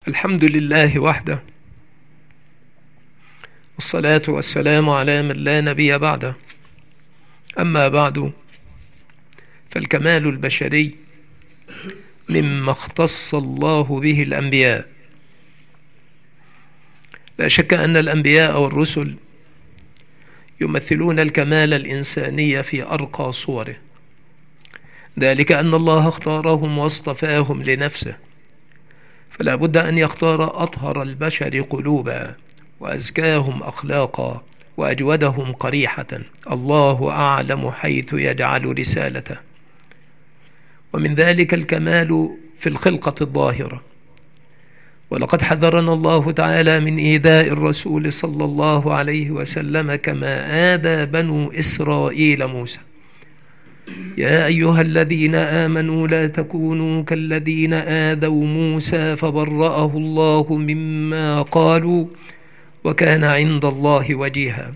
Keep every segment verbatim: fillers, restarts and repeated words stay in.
الحمد لله وحده، والصلاة والسلام على من لا نبي بعده. أما بعد، فالكمال البشري مما اختص الله به الأنبياء. لا شك أن الأنبياء والرسل يمثلون الكمال الإنساني في أرقى صوره، ذلك أن الله اختارهم واصطفاهم لنفسه، فلا بد أن يختار أطهر البشر قلوبا وأزكاهم أخلاقا وأجودهم قريحة. الله أعلم حيث يجعل رسالته. ومن ذلك الكمال في الخلقة الظاهرة، ولقد حذرنا الله تعالى من إيذاء الرسول صلى الله عليه وسلم كما آذى بنو إسرائيل موسى. يا أيها الذين آمنوا لا تكونوا كالذين آذوا موسى فبرأه الله مما قالوا وكان عند الله وجيها.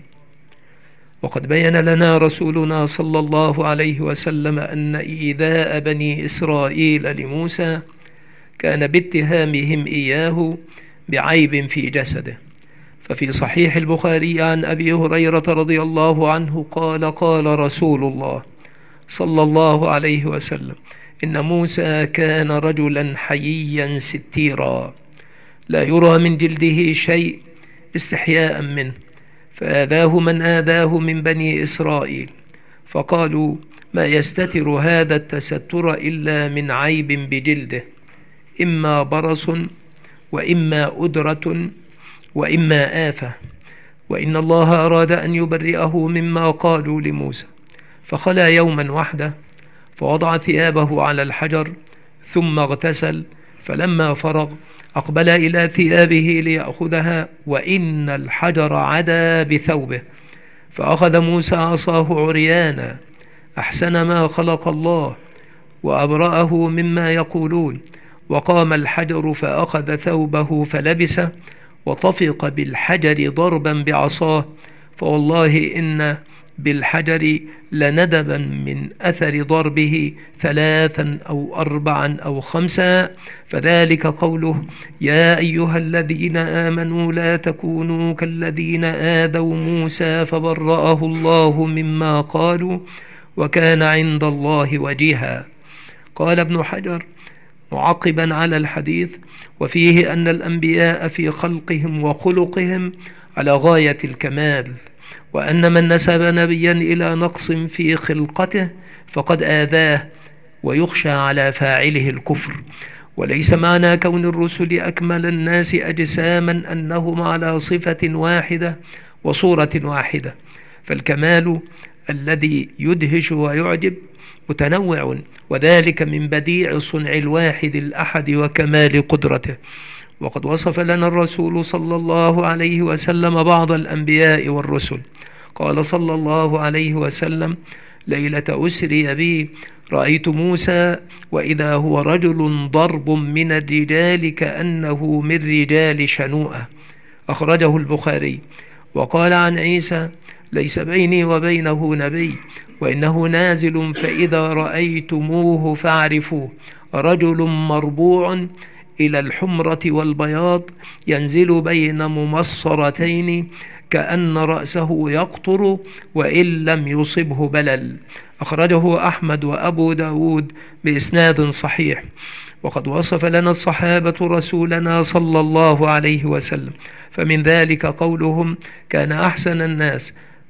وقد بين لنا رسولنا صلى الله عليه وسلم أن إيذاء بني إسرائيل لموسى كان باتهامهم إياه بعيب في جسده. ففي صحيح البخاري عن أبي هريرة رضي الله عنه قال: قال رسول الله صلى الله عليه وسلم: إن موسى كان رجلا حييا ستيرا لا يرى من جلده شيء استحياء منه، فآذاه من آذاه من بني إسرائيل، فقالوا: ما يستتر هذا التستر إلا من عيب بجلده، إما برص وإما أدرة وإما آفة. وإن الله أراد أن يبرئه مما قالوا لموسى، فخلى يوما وحده فوضع ثيابه على الحجر ثم اغتسل، فلما فرغ أقبل إلى ثيابه ليأخذها، وإن الحجر عدا بثوبه، فأخذ موسى عصاه عريانا أحسن ما خلق الله وأبرأه مما يقولون، وقام الحجر فأخذ ثوبه فلبسه وطفق بالحجر ضربا بعصاه، فوالله إن بالحجر لندبا من أثر ضربه ثلاثا أو أربعا أو خمسا. فذلك قوله: يا أيها الذين آمنوا لا تكونوا كالذين آذوا موسى فبرأه الله مما قالوا وكان عند الله وجيها. قال ابن حجر معقبا على الحديث: وفيه أن الأنبياء في خلقهم وخلقهم على غاية الكمال، وأن من نسب نبيا إلى نقص في خلقته فقد آذاه، ويخشى على فاعله الكفر. وليس معنى كون الرسل أكمل الناس أجساما أنهم على صفة واحدة وصورة واحدة، فالكمال الذي يدهش ويعجب متنوع، وذلك من بديع صنع الواحد الأحد وكمال قدرته. وقد وصف لنا الرسول صلى الله عليه وسلم بعض الأنبياء والرسل. قال صلى الله عليه وسلم: ليلة أسري بي رأيت موسى وإذا هو رجل ضرب من الرجال كأنه من رجال شنوءة، أخرجه البخاري. وقال عن عيسى: ليس بيني وبينه نبي، وإنه نازل فإذا رأيتموه فاعرفوه، رجل مربوع إلى الحمرة والبياض ينزل بين ممصرتين كأن رأسه يقطر وإن لم يصبه بلل، أخرجه أحمد وأبو داود بإسناد صحيح. وقد وصف لنا الصحابة رسولنا صلى الله عليه وسلم، فمن ذلك قولهم: كان أحسن الناس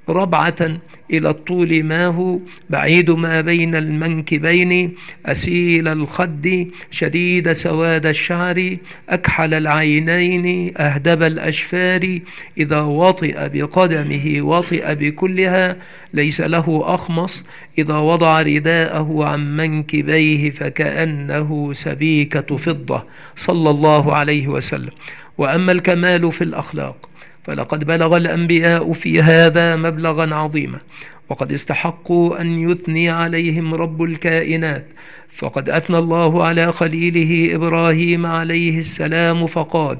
ربعة إلى الطول ما هو بعيد ما بين المنكبين، أسيل الخد شديد سواد الشعر أكحل العينين أهدب الأشفار، إذا وطئ بقدمه وطئ بكلها، ليس له أخمص، إذا وضع رداءه عن منكبيه فكأنه سبيكة فضة، صلى الله عليه وسلم. وأما الكمال في الأخلاق فلقد بلغ الأنبياء في هذا مبلغا عظيما، وقد استحقوا أن يثني عليهم رب الكائنات. فقد أثنى الله على خليله إبراهيم عليه السلام فقال: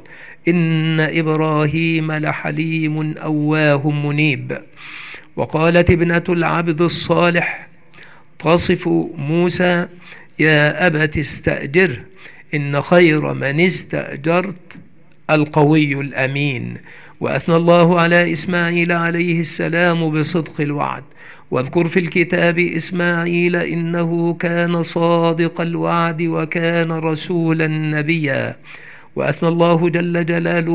إن إبراهيم لحليم أواه منيب. وقالت ابنة العبد الصالح تصف موسى: يا أبت استأجره إن خير من استأجرت القوي الأمين. وأثنى الله على إسماعيل عليه السلام بصدق الوعد. واذكر في الكتاب إسماعيل إنه كان صادق الوعد وكان رسولا نبيا. وأثنى الله جل جلاله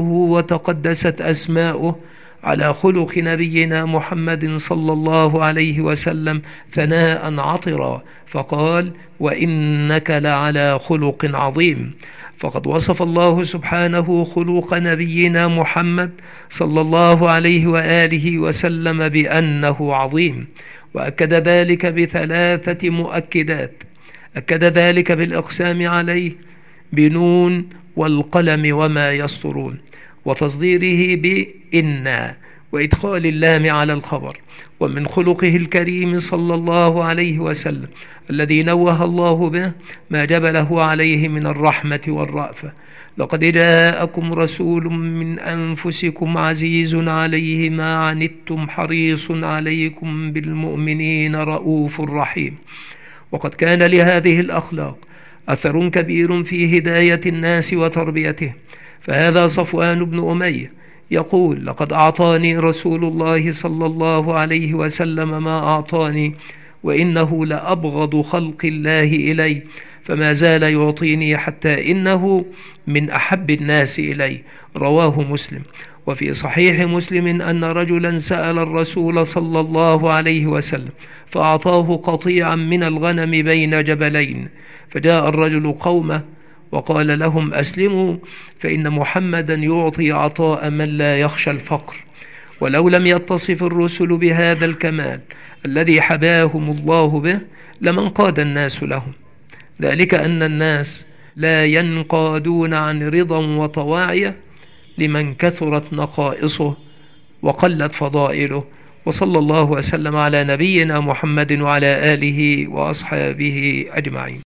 وتقدست أسماؤه على خلق نبينا محمد صلى الله عليه وسلم ثناء عطرا، فقال: وإنك لعلى خلق عظيم. فقد وصف الله سبحانه خلق نبينا محمد صلى الله عليه وآله وسلم بأنه عظيم، وأكد ذلك بثلاثة مؤكدات. أكد ذلك بالإقسام عليه بنون والقلم وما يسطرون، وتصديره بإنا، وإدخال اللام على الخبر. ومن خلقه الكريم صلى الله عليه وسلم الذي نوه الله به ما جبله عليه من الرحمة والرأفة: لقد جاءكم رسول من أنفسكم عزيز عليه ما عنتم حريص عليكم بالمؤمنين رؤوف رحيم. وقد كان لهذه الأخلاق أثر كبير في هداية الناس وتربيته. فهذا صفوان بن أمية يقول: لقد أعطاني رسول الله صلى الله عليه وسلم ما أعطاني، وإنه لأبغض خلق الله إلي، فما زال يعطيني حتى إنه من أحب الناس إلي. رواه مسلم. وفي صحيح مسلم أن رجلا سأل الرسول صلى الله عليه وسلم فأعطاه قطيعا من الغنم بين جبلين، فجاء الرجل قومه وقال لهم: أسلموا، فإن محمدا يعطي عطاء من لا يخشى الفقر. ولو لم يتصف الرسل بهذا الكمال الذي حباهم الله به لما انقاد الناس لهم، ذلك أن الناس لا ينقادون عن رضا وطواعية لمن كثرت نقائصه وقلت فضائله. وصلى الله وسلم على نبينا محمد وعلى آله وأصحابه أجمعين.